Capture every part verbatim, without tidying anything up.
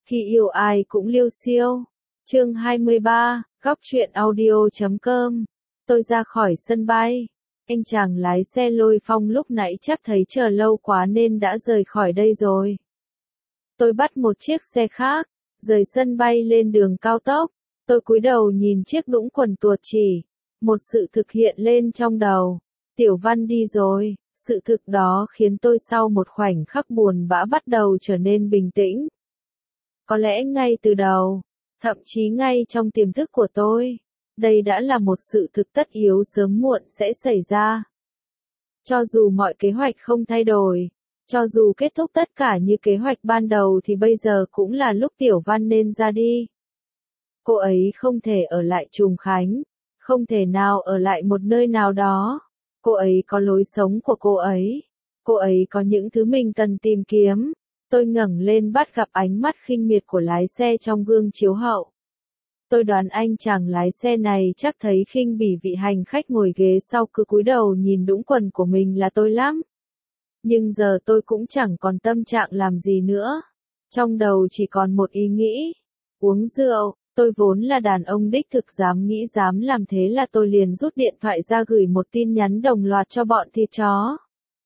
Khi yêu ai cũng liêu xiêu. Chương hai mươi ba, góc truyện audio chấm com. Tôi ra khỏi sân bay. Anh chàng lái xe Lôi Phong lúc nãy chắc thấy chờ lâu quá nên đã rời khỏi đây rồi. Tôi bắt một chiếc xe khác, rời sân bay lên đường cao tốc. Tôi cúi đầu nhìn chiếc đũng quần tuột chỉ. Một sự thực hiện lên trong đầu. Tiểu Văn đi rồi. Sự thực đó khiến tôi sau một khoảnh khắc buồn bã bắt đầu trở nên bình tĩnh. Có lẽ ngay từ đầu, thậm chí ngay trong tiềm thức của tôi, đây đã là một sự thực tất yếu sớm muộn sẽ xảy ra. Cho dù mọi kế hoạch không thay đổi, cho dù kết thúc tất cả như kế hoạch ban đầu thì bây giờ cũng là lúc Tiểu Văn nên ra đi. Cô ấy không thể ở lại Trùng Khánh, không thể nào ở lại một nơi nào đó. Cô ấy có lối sống của cô ấy. Cô ấy có những thứ mình cần tìm kiếm. Tôi ngẩng lên bắt gặp ánh mắt khinh miệt của lái xe trong gương chiếu hậu. Tôi đoán anh chàng lái xe này chắc thấy khinh bỉ vị hành khách ngồi ghế sau cứ cúi đầu nhìn đũng quần của mình là tôi lắm. Nhưng giờ tôi cũng chẳng còn tâm trạng làm gì nữa. Trong đầu chỉ còn một ý nghĩ. Uống rượu. Tôi vốn là đàn ông đích thực dám nghĩ dám làm, thế là tôi liền rút điện thoại ra gửi một tin nhắn đồng loạt cho bọn thịt chó.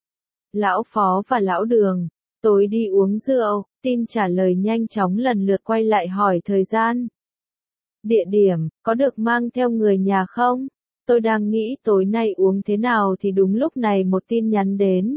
Lão Phó và Lão Đường, tối đi uống rượu. Tin trả lời nhanh chóng lần lượt quay lại hỏi thời gian. Địa điểm, có được mang theo người nhà không? Tôi đang nghĩ tối nay uống thế nào thì đúng lúc này một tin nhắn đến.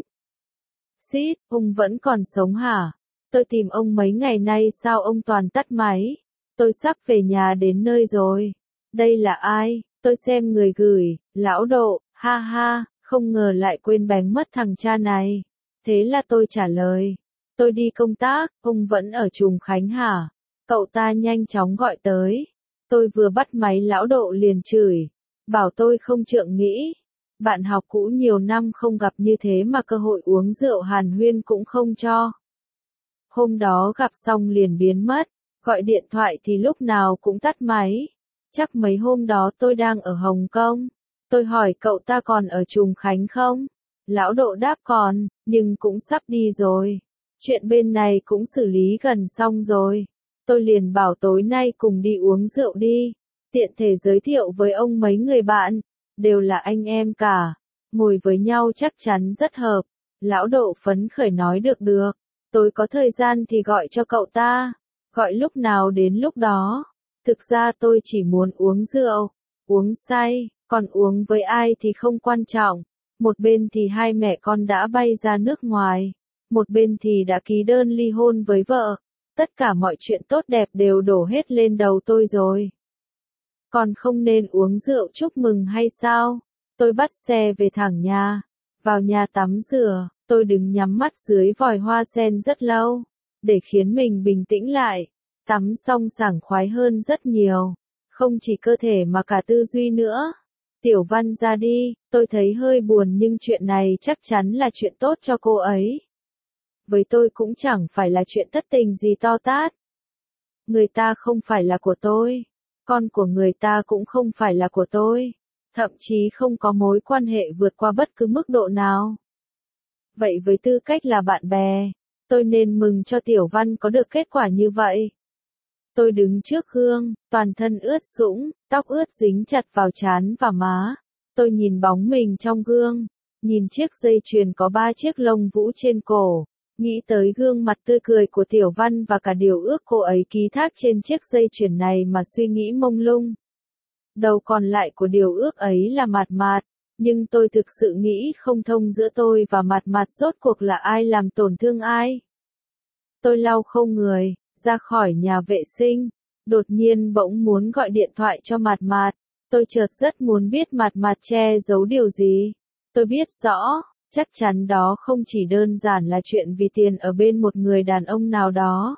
Xít, ông vẫn còn sống hả? Tôi tìm ông mấy ngày nay sao ông toàn tắt máy? Tôi sắp về nhà đến nơi rồi. Đây là ai? Tôi xem người gửi, Lão Độ, ha ha, không ngờ lại quên bén mất thằng cha này. Thế là tôi trả lời. Tôi đi công tác, ông vẫn ở Trùng Khánh hả? Cậu ta nhanh chóng gọi tới. Tôi vừa bắt máy Lão Độ liền chửi. Bảo tôi không trượng nghĩ. Bạn học cũ nhiều năm không gặp như thế mà cơ hội uống rượu hàn huyên cũng không cho. Hôm đó gặp xong liền biến mất. Gọi điện thoại thì lúc nào cũng tắt máy. Chắc mấy hôm đó tôi đang ở Hồng Kông. Tôi hỏi cậu ta còn ở Trùng Khánh không? Lão Độ đáp còn, nhưng cũng sắp đi rồi. Chuyện bên này cũng xử lý gần xong rồi. Tôi liền bảo tối nay cùng đi uống rượu đi. Tiện thể giới thiệu với ông mấy người bạn. Đều là anh em cả. Ngồi với nhau chắc chắn rất hợp. Lão Độ phấn khởi nói được được. Tôi có thời gian thì gọi cho cậu ta. Gọi lúc nào đến lúc đó. Thực ra tôi chỉ muốn uống rượu, uống say, còn uống với ai thì không quan trọng. Một bên thì hai mẹ con đã bay ra nước ngoài, một bên thì đã ký đơn ly hôn với vợ. Tất cả mọi chuyện tốt đẹp đều đổ hết lên đầu tôi rồi. Còn không nên uống rượu chúc mừng hay sao? Tôi bắt xe về thẳng nhà, vào nhà tắm rửa, tôi đứng nhắm mắt dưới vòi hoa sen rất lâu. Để khiến mình bình tĩnh lại, tắm xong sảng khoái hơn rất nhiều, không chỉ cơ thể mà cả tư duy nữa. Tiểu Văn ra đi, tôi thấy hơi buồn nhưng chuyện này chắc chắn là chuyện tốt cho cô ấy. Với tôi cũng chẳng phải là chuyện thất tình gì to tát. Người ta không phải là của tôi, con của người ta cũng không phải là của tôi, thậm chí không có mối quan hệ vượt qua bất cứ mức độ nào. Vậy với tư cách là bạn bè, tôi nên mừng cho Tiểu Văn có được kết quả như vậy. Tôi đứng trước gương, toàn thân ướt sũng, tóc ướt dính chặt vào trán và má. Tôi nhìn bóng mình trong gương, nhìn chiếc dây chuyền có ba chiếc lông vũ trên cổ, nghĩ tới gương mặt tươi cười của Tiểu Văn và cả điều ước cô ấy ký thác trên chiếc dây chuyền này mà suy nghĩ mông lung. Đầu còn lại của điều ước ấy là Mạt Mạt, nhưng tôi thực sự nghĩ không thông giữa tôi và Mạt Mạt rốt cuộc là ai làm tổn thương ai. Tôi lau khô người, ra khỏi nhà vệ sinh, đột nhiên bỗng muốn gọi điện thoại cho Mạt Mạt. Tôi chợt rất muốn biết Mạt Mạt che giấu điều gì. Tôi biết rõ, chắc chắn đó không chỉ đơn giản là chuyện vì tiền ở bên một người đàn ông nào đó.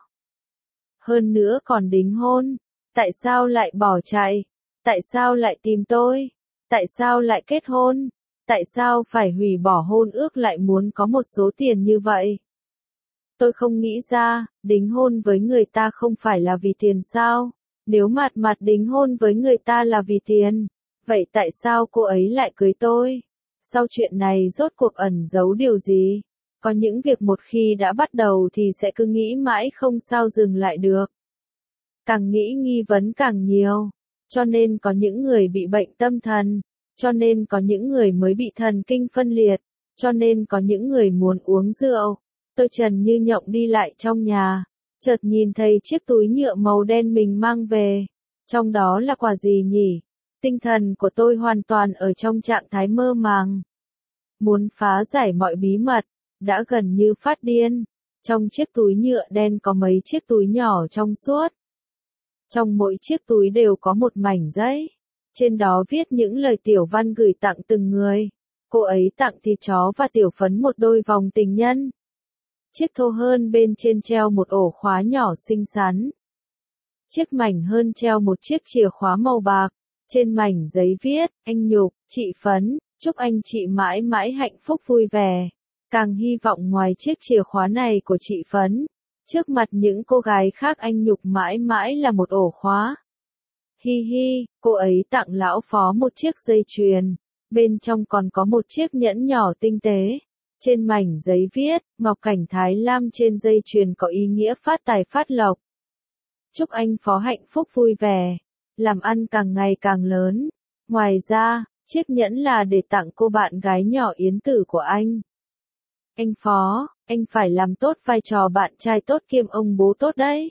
Hơn nữa còn đính hôn. Tại sao lại bỏ chạy? Tại sao lại tìm tôi? Tại sao lại kết hôn? Tại sao phải hủy bỏ hôn ước lại muốn có một số tiền như vậy? Tôi không nghĩ ra, đính hôn với người ta không phải là vì tiền sao? Nếu Mạt Mạt đính hôn với người ta là vì tiền, vậy tại sao cô ấy lại cưới tôi? Sau chuyện này rốt cuộc ẩn giấu điều gì? Có những việc một khi đã bắt đầu thì sẽ cứ nghĩ mãi không sao dừng lại được. Càng nghĩ nghi vấn càng nhiều. Cho nên có những người bị bệnh tâm thần. Cho nên có những người mới bị thần kinh phân liệt. Cho nên có những người muốn uống rượu. Tôi trần như nhộng đi lại trong nhà. Chợt nhìn thấy chiếc túi nhựa màu đen mình mang về. Trong đó là quà gì nhỉ? Tinh thần của tôi hoàn toàn ở trong trạng thái mơ màng. Muốn phá giải mọi bí mật. Đã gần như phát điên. Trong chiếc túi nhựa đen có mấy chiếc túi nhỏ trong suốt. Trong mỗi chiếc túi đều có một mảnh giấy. Trên đó viết những lời tiểu văn gửi tặng từng người. Cô ấy tặng thịt chó và tiểu phấn một đôi vòng tình nhân. Chiếc thô hơn bên trên treo một ổ khóa nhỏ xinh xắn. Chiếc mảnh hơn treo một chiếc chìa khóa màu bạc. Trên mảnh giấy viết, anh Nhục, chị Phấn, chúc anh chị mãi mãi hạnh phúc vui vẻ. Càng hy vọng ngoài chiếc chìa khóa này của chị Phấn, trước mặt những cô gái khác anh Nhục mãi mãi là một ổ khóa. Hi hi, cô ấy tặng lão phó một chiếc dây chuyền, bên trong còn có một chiếc nhẫn nhỏ tinh tế. Trên mảnh giấy viết, ngọc cảnh Thái Lam trên dây chuyền có ý nghĩa phát tài phát lộc. Chúc anh phó hạnh phúc vui vẻ, làm ăn càng ngày càng lớn. Ngoài ra, chiếc nhẫn là để tặng cô bạn gái nhỏ Yến Tử của anh. Anh phó, anh phải làm tốt vai trò bạn trai tốt kiêm ông bố tốt đấy.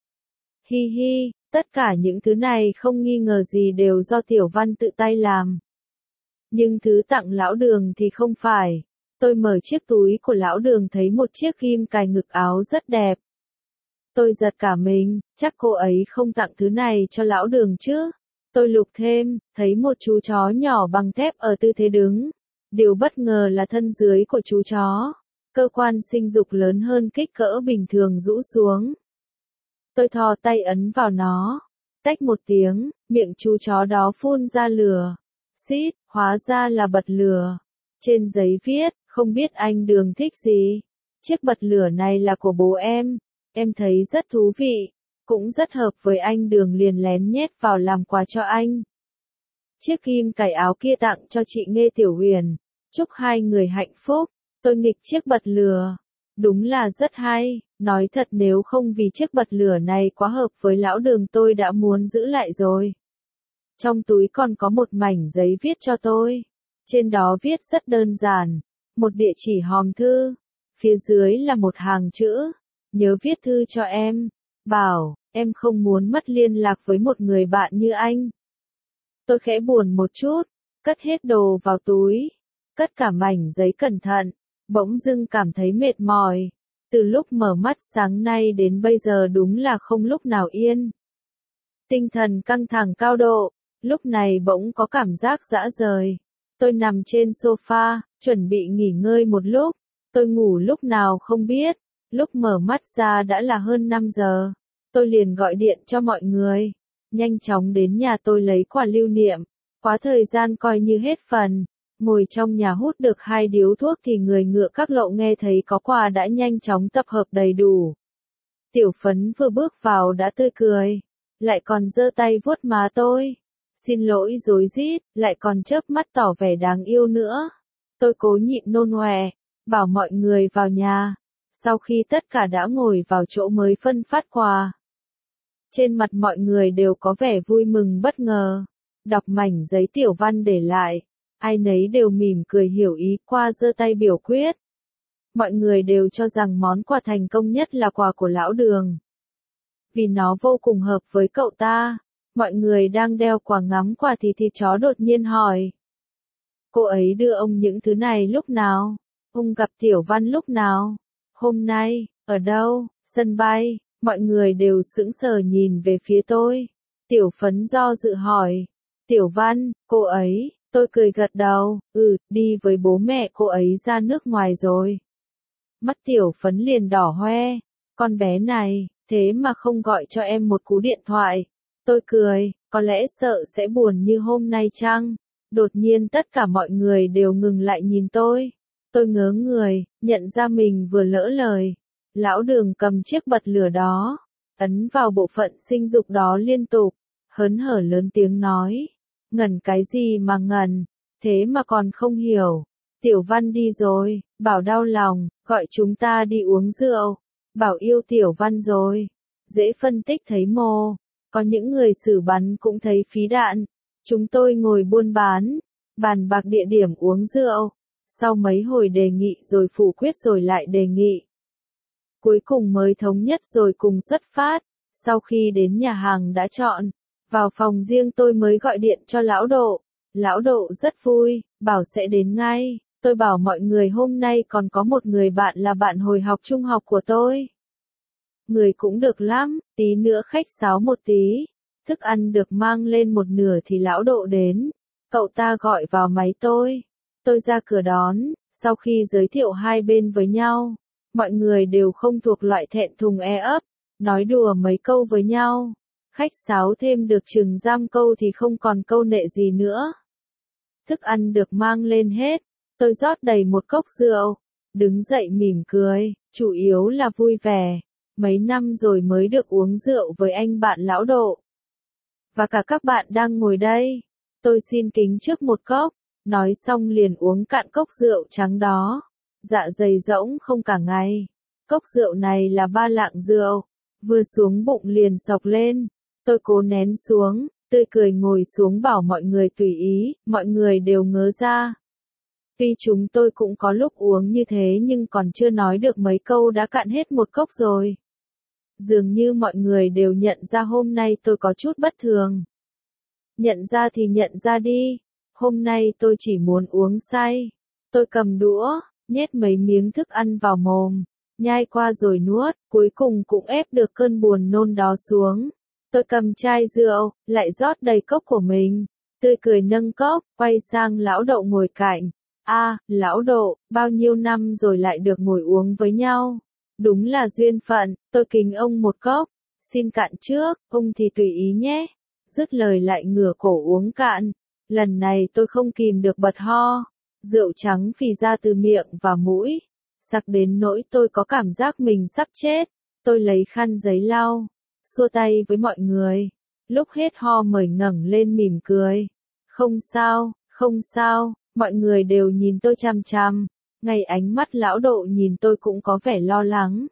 Hi hi, tất cả những thứ này không nghi ngờ gì đều do Tiểu Văn tự tay làm. Nhưng thứ tặng lão Đường thì không phải. Tôi mở chiếc túi của lão Đường thấy một chiếc ghim cài ngực áo rất đẹp. Tôi giật cả mình, chắc cô ấy không tặng thứ này cho lão Đường chứ. Tôi lục thêm, thấy một chú chó nhỏ bằng thép ở tư thế đứng. Điều bất ngờ là thân dưới của chú chó. Cơ quan sinh dục lớn hơn kích cỡ bình thường rũ xuống. Tôi thò tay ấn vào nó. Tách một tiếng, miệng chú chó đó phun ra lửa. Xít, hóa ra là bật lửa. Trên giấy viết, không biết anh Đường thích gì. Chiếc bật lửa này là của bố em. Em thấy rất thú vị. Cũng rất hợp với anh Đường liền lén nhét vào làm quà cho anh. Chiếc ghim cài áo kia tặng cho chị Nghê Tiểu Huyền. Chúc hai người hạnh phúc. Tôi nghịch chiếc bật lửa. Đúng là rất hay. Nói thật nếu không vì chiếc bật lửa này quá hợp với lão Đường tôi đã muốn giữ lại rồi. Trong túi còn có một mảnh giấy viết cho tôi. Trên đó viết rất đơn giản. Một địa chỉ hòm thư. Phía dưới là một hàng chữ. Nhớ viết thư cho em. Bảo, em không muốn mất liên lạc với một người bạn như anh. Tôi khẽ buồn một chút. Cất hết đồ vào túi. Cất cả mảnh giấy cẩn thận. Bỗng dưng cảm thấy mệt mỏi. Từ lúc mở mắt sáng nay đến bây giờ đúng là không lúc nào yên. Tinh thần căng thẳng cao độ. Lúc này bỗng có cảm giác dã rời. Tôi nằm trên sofa, chuẩn bị nghỉ ngơi một lúc. Tôi ngủ lúc nào không biết. Lúc mở mắt ra đã là hơn năm giờ. Tôi liền gọi điện cho mọi người. Nhanh chóng đến nhà tôi lấy quà lưu niệm. Quá thời gian coi như hết phần. Ngồi trong nhà hút được hai điếu thuốc thì người ngựa các lộ nghe thấy có quà đã nhanh chóng tập hợp đầy đủ. Tiểu Phấn vừa bước vào đã tươi cười. Lại còn giơ tay vuốt má tôi. Xin lỗi rối rít, lại còn chớp mắt tỏ vẻ đáng yêu nữa. Tôi cố nhịn nôn ọe, bảo mọi người vào nhà. Sau khi tất cả đã ngồi vào chỗ mới phân phát quà. Trên mặt mọi người đều có vẻ vui mừng bất ngờ. Đọc mảnh giấy Tiểu Văn để lại. Ai nấy đều mỉm cười hiểu ý qua giơ tay biểu quyết. Mọi người đều cho rằng món quà thành công nhất là quà của lão Đường. Vì nó vô cùng hợp với cậu ta. Mọi người đang đeo quà ngắm quà thì thịt chó đột nhiên hỏi. Cô ấy đưa ông những thứ này lúc nào? Ông gặp Tiểu Văn lúc nào? Hôm nay, ở đâu? Sân bay, mọi người đều sững sờ nhìn về phía tôi. Tiểu Phấn do dự hỏi. Tiểu Văn, cô ấy, tôi cười gật đầu, ừ, đi với bố mẹ cô ấy ra nước ngoài rồi. Mắt Tiểu Phấn liền đỏ hoe. Con bé này, thế mà không gọi cho em một cú điện thoại. Tôi cười, có lẽ sợ sẽ buồn như hôm nay chăng? Đột nhiên tất cả mọi người đều ngừng lại nhìn tôi. Tôi ngớ người, nhận ra mình vừa lỡ lời. Lão Đường cầm chiếc bật lửa đó, ấn vào bộ phận sinh dục đó liên tục, hớn hở lớn tiếng nói. Ngẩn cái gì mà ngẩn, thế mà còn không hiểu. Tiểu Văn đi rồi, bảo đau lòng, gọi chúng ta đi uống rượu, bảo yêu Tiểu Văn rồi. Dễ phân tích thấy mồ, có những người xử bắn cũng thấy phí đạn. Chúng tôi ngồi buôn bán, bàn bạc địa điểm uống rượu, sau mấy hồi đề nghị rồi phủ quyết rồi lại đề nghị. Cuối cùng mới thống nhất rồi cùng xuất phát, sau khi đến nhà hàng đã chọn, vào phòng riêng tôi mới gọi điện cho lão Độ. Lão Độ rất vui, bảo sẽ đến ngay. Tôi bảo mọi người hôm nay còn có một người bạn là bạn hồi học trung học của tôi. Người cũng được lắm, tí nữa khách sáo một tí. Thức ăn được mang lên một nửa thì lão Độ đến. Cậu ta gọi vào máy tôi. Tôi ra cửa đón, sau khi giới thiệu hai bên với nhau. Mọi người đều không thuộc loại thẹn thùng e ấp, nói đùa mấy câu với nhau. Khách sáo thêm được chừng giam câu thì không còn câu nệ gì nữa. Thức ăn được mang lên hết. Tôi rót đầy một cốc rượu, đứng dậy mỉm cười, chủ yếu là vui vẻ. Mấy năm rồi mới được uống rượu với anh bạn lão Độ. Và cả các bạn đang ngồi đây. Tôi xin kính trước một cốc, nói xong liền uống cạn cốc rượu trắng đó. Dạ dày rỗng không cả ngày. Cốc rượu này là ba lạng rượu, vừa xuống bụng liền sộc lên. Tôi cố nén xuống, tươi cười ngồi xuống bảo mọi người tùy ý, mọi người đều ngớ ra. Tuy chúng tôi cũng có lúc uống như thế nhưng còn chưa nói được mấy câu đã cạn hết một cốc rồi. Dường như mọi người đều nhận ra hôm nay tôi có chút bất thường. Nhận ra thì nhận ra đi, hôm nay tôi chỉ muốn uống say. Tôi cầm đũa, nhét mấy miếng thức ăn vào mồm, nhai qua rồi nuốt, cuối cùng cũng ép được cơn buồn nôn đó xuống. Tôi cầm chai rượu, lại rót đầy cốc của mình, tươi cười nâng cốc, quay sang lão Độ ngồi cạnh. A, à, lão Độ, bao nhiêu năm rồi lại được ngồi uống với nhau. Đúng là duyên phận, tôi kính ông một cốc. Xin cạn trước, ông thì tùy ý nhé. Dứt lời lại ngửa cổ uống cạn. Lần này tôi không kìm được bật ho. Rượu trắng phì ra từ miệng và mũi. Sặc đến nỗi tôi có cảm giác mình sắp chết. Tôi lấy khăn giấy lau, xua tay với mọi người. Lúc hết ho mới ngẩng lên mỉm cười. Không sao, không sao. Mọi người đều nhìn tôi chằm chằm, ngay ánh mắt lão Độ nhìn tôi cũng có vẻ lo lắng.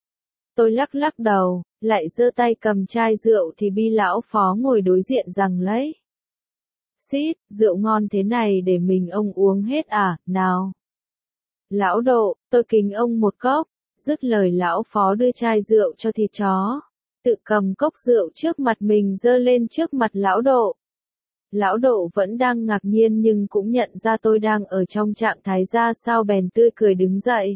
Tôi lắc lắc đầu, lại giơ tay cầm chai rượu thì bi lão phó ngồi đối diện rằng lấy. Xít, rượu ngon thế này để mình ông uống hết à, nào. Lão Độ, tôi kính ông một cốc, dứt lời lão phó đưa chai rượu cho thịt chó, tự cầm cốc rượu trước mặt mình giơ lên trước mặt lão Độ. Lão Độ vẫn đang ngạc nhiên nhưng cũng nhận ra tôi đang ở trong trạng thái ra sao bèn tươi cười đứng dậy.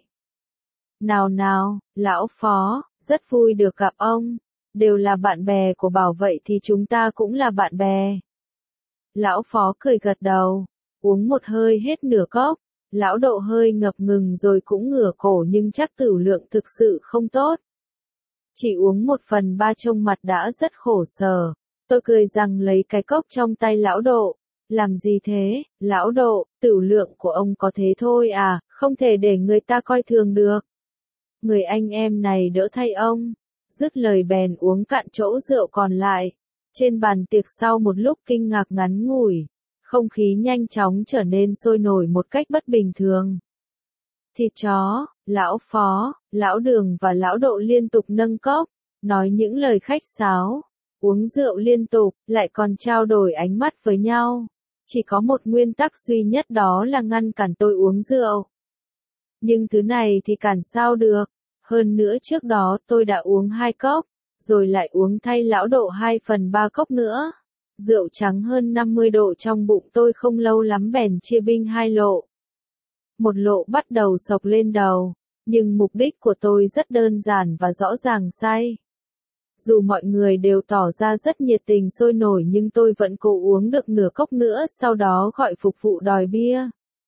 Nào nào, lão phó, rất vui được gặp ông, đều là bạn bè của Bảo vậy thì chúng ta cũng là bạn bè. Lão phó cười gật đầu, uống một hơi hết nửa cốc, lão Độ hơi ngập ngừng rồi cũng ngửa cổ nhưng chắc tửu lượng thực sự không tốt. Chỉ uống một phần ba trông mặt đã rất khổ sở. Tôi cười rằng lấy cái cốc trong tay lão Độ. Làm gì thế, lão Độ, tửu lượng của ông có thế thôi à, không thể để người ta coi thường được. Người anh em này đỡ thay ông. Dứt lời bèn uống cạn chỗ rượu còn lại. Trên bàn tiệc sau một lúc kinh ngạc ngắn ngủi, không khí nhanh chóng trở nên sôi nổi một cách bất bình thường. Thịt chó, lão phó, lão Đường và lão Độ liên tục nâng cốc, nói những lời khách sáo. Uống rượu liên tục, lại còn trao đổi ánh mắt với nhau. Chỉ có một nguyên tắc duy nhất đó là ngăn cản tôi uống rượu. Nhưng thứ này thì cản sao được. Hơn nữa trước đó tôi đã uống hai cốc, rồi lại uống thay lão Độ hai phần ba cốc nữa. Rượu trắng hơn năm mươi độ trong bụng tôi không lâu lắm bèn chia binh hai lộ. Một lộ bắt đầu sộc lên đầu, nhưng mục đích của tôi rất đơn giản và rõ ràng say. Dù mọi người đều tỏ ra rất nhiệt tình sôi nổi nhưng tôi vẫn cố uống được nửa cốc nữa sau đó gọi phục vụ đòi bia.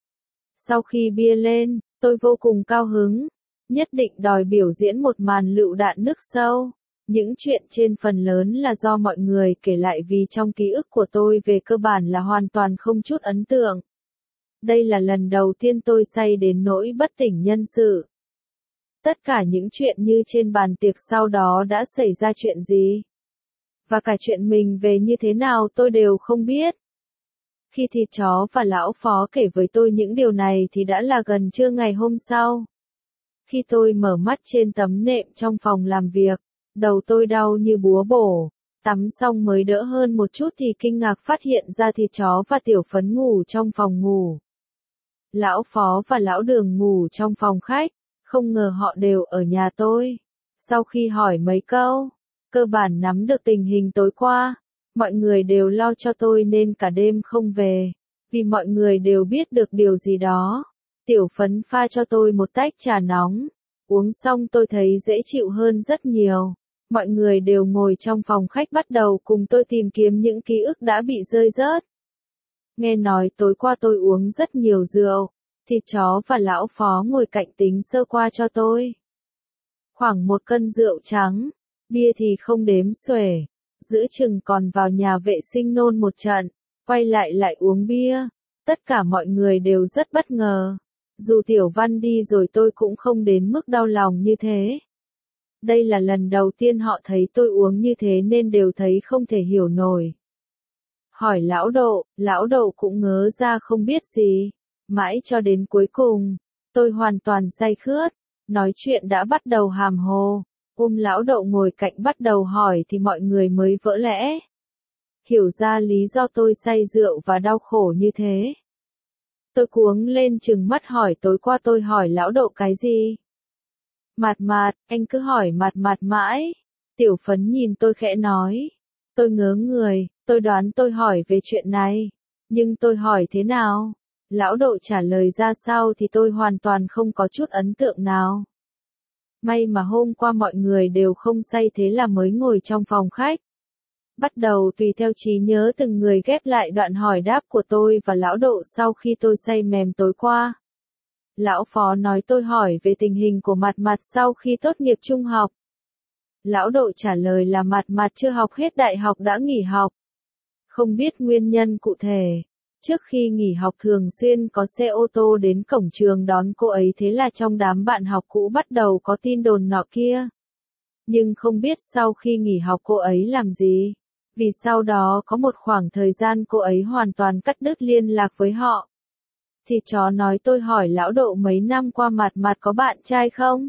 Sau khi bia lên, tôi vô cùng cao hứng, nhất định đòi biểu diễn một màn lựu đạn nước sâu. Những chuyện trên phần lớn là do mọi người kể lại vì trong ký ức của tôi về cơ bản là hoàn toàn không chút ấn tượng. Đây là lần đầu tiên tôi say đến nỗi bất tỉnh nhân sự. Tất cả những chuyện như trên bàn tiệc sau đó đã xảy ra chuyện gì? Và cả chuyện mình về như thế nào tôi đều không biết. Khi thịt chó và lão phó kể với tôi những điều này thì đã là gần trưa ngày hôm sau. Khi tôi mở mắt trên tấm nệm trong phòng làm việc, đầu tôi đau như búa bổ. Tắm xong mới đỡ hơn một chút thì kinh ngạc phát hiện ra thịt chó và Tiểu Phấn ngủ trong phòng ngủ. Lão Phó và Lão Đường ngủ trong phòng khách, không ngờ họ đều ở nhà tôi. Sau khi hỏi mấy câu, cơ bản nắm được tình hình tối qua, mọi người đều lo cho tôi nên cả đêm không về, vì mọi người đều biết được điều gì đó. Tiểu Phấn pha cho tôi một tách trà nóng, uống xong tôi thấy dễ chịu hơn rất nhiều. Mọi người đều ngồi trong phòng khách bắt đầu cùng tôi tìm kiếm những ký ức đã bị rơi rớt. Nghe nói tối qua tôi uống rất nhiều rượu, thịt chó và Lão Phó ngồi cạnh tính sơ qua cho tôi. Khoảng một cân rượu trắng, bia thì không đếm xuể, giữ chừng còn vào nhà vệ sinh nôn một trận, quay lại lại uống bia. Tất cả mọi người đều rất bất ngờ. Dù Tiểu Văn đi rồi tôi cũng không đến mức đau lòng như thế. Đây là lần đầu tiên họ thấy tôi uống như thế nên đều thấy không thể hiểu nổi. Hỏi Lão Độ, Lão Độ cũng ngớ ra không biết gì. Mãi cho đến cuối cùng, tôi hoàn toàn say khướt, nói chuyện đã bắt đầu hàm hồ. Ôm Lão Độ ngồi cạnh bắt đầu hỏi thì mọi người mới vỡ lẽ. Hiểu ra lý do tôi say rượu và đau khổ như thế. Tôi cuống lên trừng mắt hỏi tối qua tôi hỏi Lão Độ cái gì? Mạt Mạt, anh cứ hỏi Mạt Mạt mãi. Tiểu Phấn nhìn tôi khẽ nói. Tôi ngớ người, tôi đoán tôi hỏi về chuyện này. Nhưng tôi hỏi thế nào? Lão Độ trả lời ra sao thì tôi hoàn toàn không có chút ấn tượng nào. May mà hôm qua mọi người đều không say thế là mới ngồi trong phòng khách. Bắt đầu tùy theo trí nhớ từng người ghép lại đoạn hỏi đáp của tôi và Lão Độ sau khi tôi say mềm tối qua. Lão Phó nói tôi hỏi về tình hình của Mạt Mạt sau khi tốt nghiệp trung học. Lão Độ trả lời là Mạt Mạt chưa học hết đại học đã nghỉ học. Không biết nguyên nhân cụ thể. Trước khi nghỉ học thường xuyên có xe ô tô đến cổng trường đón cô ấy thế là trong đám bạn học cũ bắt đầu có tin đồn nọ kia. Nhưng không biết sau khi nghỉ học cô ấy làm gì. Vì sau đó có một khoảng thời gian cô ấy hoàn toàn cắt đứt liên lạc với họ. Thịt chó nói tôi hỏi Lão Độ mấy năm qua Mạt Mạt có bạn trai không?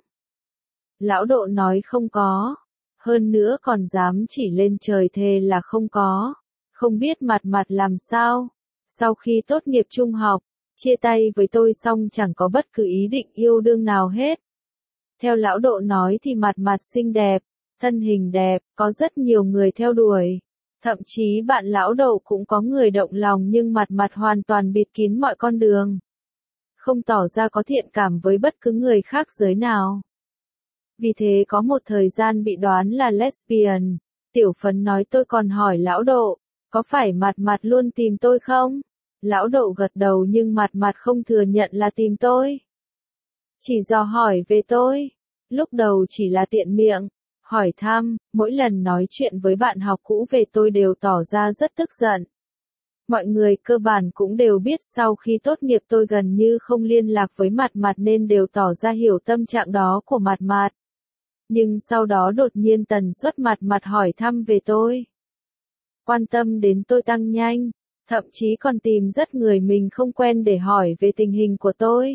Lão Độ nói không có. Hơn nữa còn dám chỉ lên trời thề là không có. Không biết Mạt Mạt làm sao? Sau khi tốt nghiệp trung học, chia tay với tôi xong chẳng có bất cứ ý định yêu đương nào hết. Theo Lão Độ nói thì Mạt Mạt xinh đẹp, thân hình đẹp, có rất nhiều người theo đuổi. Thậm chí bạn Lão Độ cũng có người động lòng nhưng Mạt Mạt hoàn toàn bịt kín mọi con đường. Không tỏ ra có thiện cảm với bất cứ người khác giới nào. Vì thế có một thời gian bị đoán là lesbian. Tiểu Phấn nói tôi còn hỏi Lão Độ, có phải Mạt Mạt luôn tìm tôi không? Lão Độ gật đầu nhưng Mạt Mạt không thừa nhận là tìm tôi. Chỉ dò hỏi về tôi. Lúc đầu chỉ là tiện miệng, hỏi thăm, mỗi lần nói chuyện với bạn học cũ về tôi đều tỏ ra rất tức giận. Mọi người cơ bản cũng đều biết sau khi tốt nghiệp tôi gần như không liên lạc với Mạt Mạt nên đều tỏ ra hiểu tâm trạng đó của Mạt Mạt. Nhưng sau đó đột nhiên tần suất Mạt Mạt hỏi thăm về tôi. Quan tâm đến tôi tăng nhanh, thậm chí còn tìm rất người mình không quen để hỏi về tình hình của tôi.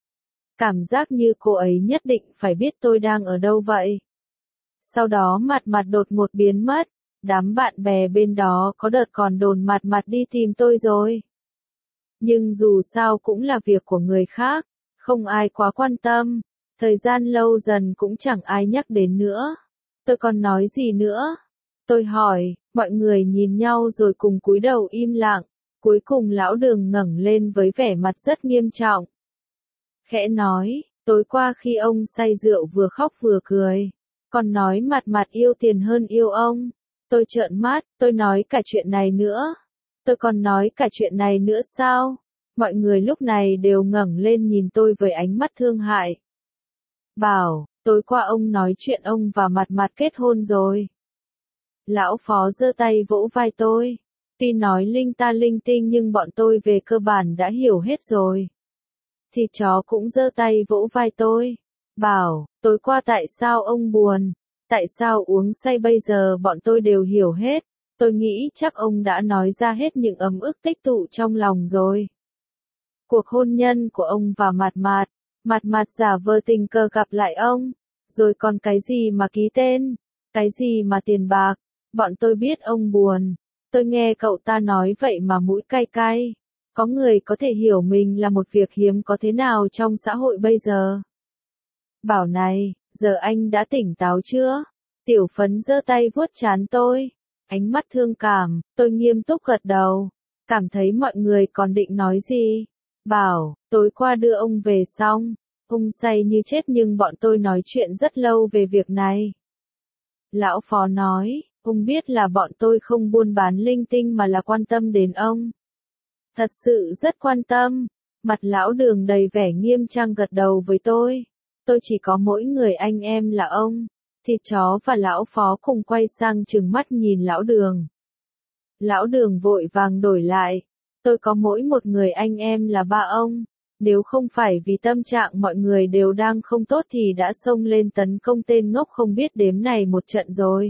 Cảm giác như cô ấy nhất định phải biết tôi đang ở đâu vậy. Sau đó Mạt Mạt đột ngột biến mất, đám bạn bè bên đó có đợt còn đồn Mạt Mạt đi tìm tôi rồi. Nhưng dù sao cũng là việc của người khác, không ai quá quan tâm, thời gian lâu dần cũng chẳng ai nhắc đến nữa. Tôi còn nói gì nữa? Tôi hỏi, mọi người nhìn nhau rồi cùng cúi đầu im lặng, cuối cùng Lão Đường ngẩng lên với vẻ mặt rất nghiêm trọng. Khẽ nói, tối qua khi ông say rượu vừa khóc vừa cười, còn nói Mạt Mạt yêu tiền hơn yêu ông. Tôi trợn mắt, tôi nói cả chuyện này nữa. Tôi còn nói cả chuyện này nữa sao? Mọi người lúc này đều ngẩng lên nhìn tôi với ánh mắt thương hại. Bảo, tối qua ông nói chuyện ông và Mạt Mạt kết hôn rồi. Lão Phó giơ tay vỗ vai tôi. Tuy nói linh ta linh tinh nhưng bọn tôi về cơ bản đã hiểu hết rồi. Thịt chó cũng giơ tay vỗ vai tôi. Bảo, tối qua tại sao ông buồn? Tại sao uống say bây giờ bọn tôi đều hiểu hết. Tôi nghĩ chắc ông đã nói ra hết những ấm ức tích tụ trong lòng rồi. Cuộc hôn nhân của ông và Mạt Mạt, Mặt mặt giả vờ tình cờ gặp lại ông. Rồi còn cái gì mà ký tên, cái gì mà tiền bạc, bọn tôi biết ông buồn. Tôi nghe cậu ta nói vậy mà mũi cay cay. Có người có thể hiểu mình là một việc hiếm có thế nào trong xã hội bây giờ. Bảo này, giờ anh đã tỉnh táo chưa? Tiểu Phấn giơ tay vuốt trán tôi. Ánh mắt thương cảm, tôi nghiêm túc gật đầu. Cảm thấy mọi người còn định nói gì. Bảo, tối qua đưa ông về xong. Ông say như chết nhưng bọn tôi nói chuyện rất lâu về việc này. Lão Phó nói, ông biết là bọn tôi không buôn bán linh tinh mà là quan tâm đến ông. Thật sự rất quan tâm. Mặt lão Đường đầy vẻ nghiêm trang gật đầu với tôi. Tôi chỉ có mỗi người anh em là ông. Thịt chó và lão Phó cùng quay sang trừng mắt nhìn lão Đường. Lão Đường vội vàng đổi lại. Tôi có mỗi một người anh em là ba ông. Nếu không phải vì tâm trạng mọi người đều đang không tốt thì đã xông lên tấn công tên ngốc không biết đếm này một trận rồi.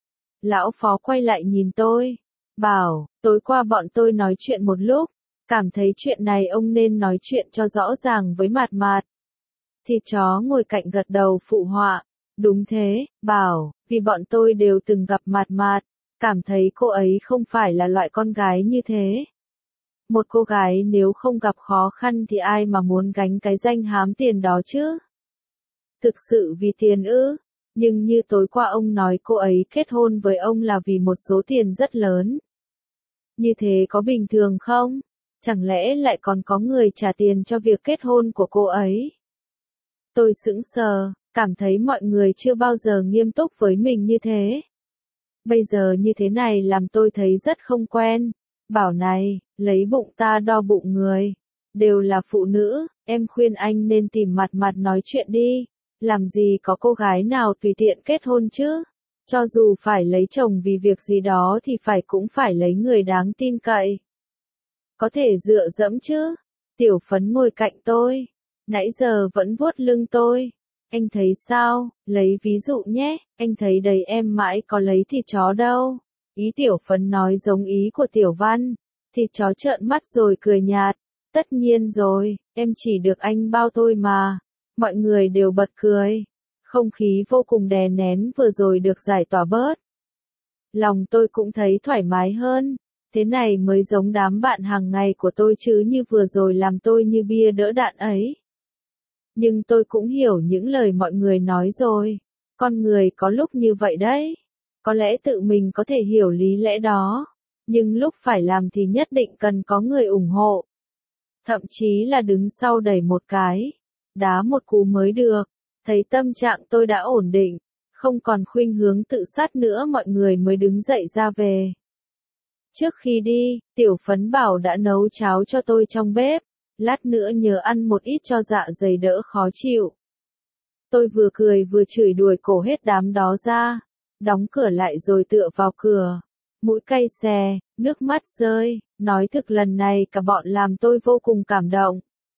Lão Phó quay lại nhìn tôi. Bảo, tối qua bọn tôi nói chuyện một lúc. Cảm thấy chuyện này ông nên nói chuyện cho rõ ràng với Mạt Mạt. Thịt chó ngồi cạnh gật đầu phụ họa. Đúng thế, Bảo, vì bọn tôi đều từng gặp Mạt Mạt. Cảm thấy cô ấy không phải là loại con gái như thế. Một cô gái nếu không gặp khó khăn thì ai mà muốn gánh cái danh hám tiền đó chứ? Thực sự vì tiền ư? Nhưng như tối qua ông nói cô ấy kết hôn với ông là vì một số tiền rất lớn. Như thế có bình thường không? Chẳng lẽ lại còn có người trả tiền cho việc kết hôn của cô ấy? Tôi sững sờ, cảm thấy mọi người chưa bao giờ nghiêm túc với mình như thế. Bây giờ như thế này làm tôi thấy rất không quen. Bảo này, lấy bụng ta đo bụng người. Đều là phụ nữ, em khuyên anh nên tìm Mặt Mặt nói chuyện đi. Làm gì có cô gái nào tùy tiện kết hôn chứ? Cho dù phải lấy chồng vì việc gì đó thì phải cũng phải lấy người đáng tin cậy. Có thể dựa dẫm chứ? Tiểu Phấn ngồi cạnh tôi. Nãy giờ vẫn vuốt lưng tôi. Anh thấy sao? Lấy ví dụ nhé, anh thấy đầy em mãi có lấy thịt chó đâu. Ý Tiểu Phấn nói giống ý của Tiểu Văn. Thịt chó trợn mắt rồi cười nhạt. Tất nhiên rồi, em chỉ được anh bao tôi mà. Mọi người đều bật cười. Không khí vô cùng đè nén vừa rồi được giải tỏa bớt. Lòng tôi cũng thấy thoải mái hơn. Thế này mới giống đám bạn hàng ngày của tôi chứ như vừa rồi làm tôi như bia đỡ đạn ấy. Nhưng tôi cũng hiểu những lời mọi người nói rồi. Con người có lúc như vậy đấy. Có lẽ tự mình có thể hiểu lý lẽ đó. Nhưng lúc phải làm thì nhất định cần có người ủng hộ. Thậm chí là đứng sau đẩy một cái. Đá một cú mới được. Thấy tâm trạng tôi đã ổn định. Không còn khuynh hướng tự sát nữa mọi người mới đứng dậy ra về. Trước khi đi, Tiểu Phấn bảo đã nấu cháo cho tôi trong bếp. Lát nữa nhớ ăn một ít cho dạ dày đỡ khó chịu. Tôi vừa cười vừa chửi đuổi cổ hết đám đó ra. Đóng cửa lại rồi tựa vào cửa. Mũi cay xè, nước mắt rơi. Nói thực lần này cả bọn làm tôi vô cùng cảm động.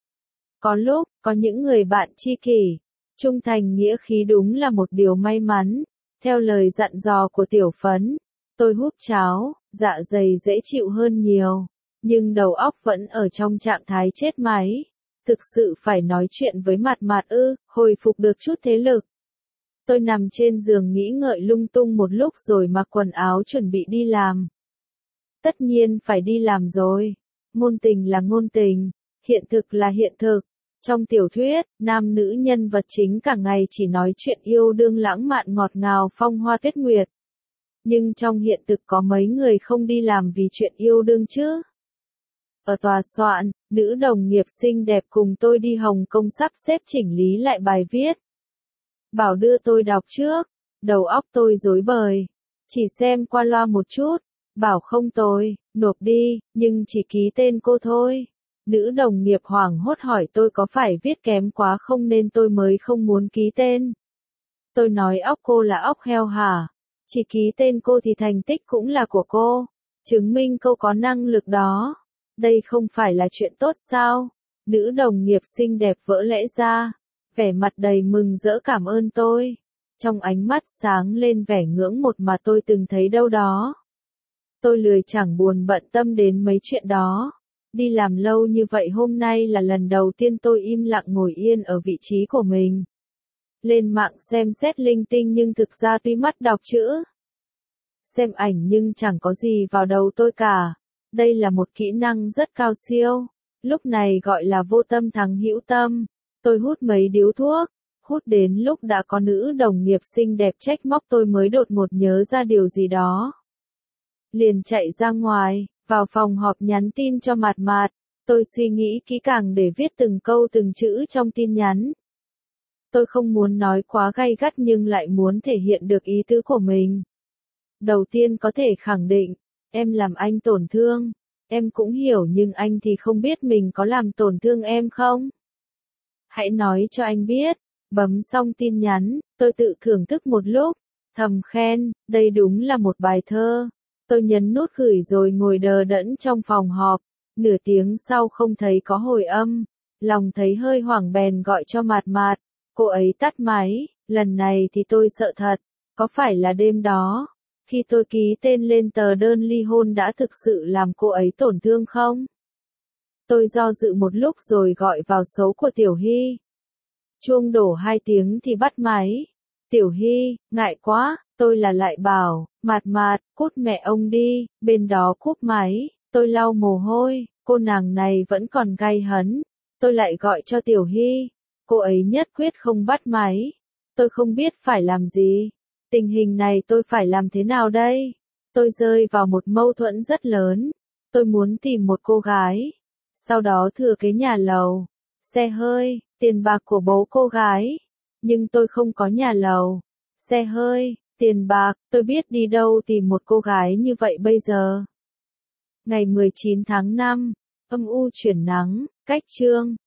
Có lúc, có những người bạn tri kỷ. Trung thành nghĩa khí đúng là một điều may mắn. Theo lời dặn dò của Tiểu Phấn. Tôi húp cháo, dạ dày dễ chịu hơn nhiều. Nhưng đầu óc vẫn ở trong trạng thái chết máy. Thực sự phải nói chuyện với Mặt Mặt ư, hồi phục được chút thế lực. Tôi nằm trên giường nghĩ ngợi lung tung một lúc rồi mặc quần áo chuẩn bị đi làm. Tất nhiên phải đi làm rồi. Ngôn tình là ngôn tình, hiện thực là hiện thực. Trong tiểu thuyết, nam nữ nhân vật chính cả ngày chỉ nói chuyện yêu đương lãng mạn ngọt ngào phong hoa tuyết nguyệt. Nhưng trong hiện thực có mấy người không đi làm vì chuyện yêu đương chứ? Ở tòa soạn, nữ đồng nghiệp xinh đẹp cùng tôi đi Hồng Kông sắp xếp chỉnh lý lại bài viết. Bảo đưa tôi đọc trước, đầu óc tôi rối bời. Chỉ xem qua loa một chút, bảo không tôi, nộp đi, nhưng chỉ ký tên cô thôi. Nữ đồng nghiệp hoảng hốt hỏi tôi có phải viết kém quá không nên tôi mới không muốn ký tên. Tôi nói óc cô là óc heo hả? Chỉ ký tên cô thì thành tích cũng là của cô. Chứng minh cô có năng lực đó. Đây không phải là chuyện tốt sao? Nữ đồng nghiệp xinh đẹp vỡ lẽ ra. Vẻ mặt đầy mừng rỡ cảm ơn tôi. Trong ánh mắt sáng lên vẻ ngưỡng một mà tôi từng thấy đâu đó. Tôi lười chẳng buồn bận tâm đến mấy chuyện đó. Đi làm lâu như vậy hôm nay là lần đầu tiên tôi im lặng ngồi yên ở vị trí của mình. Lên mạng xem xét linh tinh nhưng thực ra tuy mắt đọc chữ, xem ảnh nhưng chẳng có gì vào đầu tôi cả. Đây là một kỹ năng rất cao siêu. Lúc này gọi là vô tâm thắng hữu tâm. Tôi hút mấy điếu thuốc. Hút đến lúc đã có nữ đồng nghiệp xinh đẹp trách móc tôi mới đột ngột nhớ ra điều gì đó. Liền chạy ra ngoài, vào phòng họp nhắn tin cho Mạt Mạt. Tôi suy nghĩ kỹ càng để viết từng câu từng chữ trong tin nhắn. Tôi không muốn nói quá gay gắt nhưng lại muốn thể hiện được ý tứ của mình. Đầu tiên có thể khẳng định, em làm anh tổn thương. Em cũng hiểu nhưng anh thì không biết mình có làm tổn thương em không? Hãy nói cho anh biết. Bấm xong tin nhắn, tôi tự thưởng thức một lúc, thầm khen, đây đúng là một bài thơ. Tôi nhấn nút gửi rồi ngồi đờ đẫn trong phòng họp. Nửa tiếng sau không thấy có hồi âm. Lòng thấy hơi hoảng bèn gọi cho Mạt Mạt. Cô ấy tắt máy, lần này thì tôi sợ thật. Có phải là đêm đó, khi tôi ký tên lên tờ đơn ly hôn đã thực sự làm cô ấy tổn thương không? Tôi do dự một lúc rồi gọi vào số của Tiểu Hy. Chuông đổ hai tiếng thì bắt máy. Tiểu Hy, ngại quá, tôi là lại bảo, Mạt Mạt, cút mẹ ông đi, bên đó cúp máy, tôi lau mồ hôi, cô nàng này vẫn còn gay hấn. Tôi lại gọi cho Tiểu Hy, cô ấy nhất quyết không bắt máy. Tôi không biết phải làm gì. Tình hình này tôi phải làm thế nào đây? Tôi rơi vào một mâu thuẫn rất lớn. Tôi muốn tìm một cô gái. Sau đó thừa kế nhà lầu, xe hơi, tiền bạc của bố cô gái. Nhưng tôi không có nhà lầu, xe hơi, tiền bạc, tôi biết đi đâu tìm một cô gái như vậy bây giờ. Ngày mười chín tháng năm, âm u chuyển nắng, cách chương.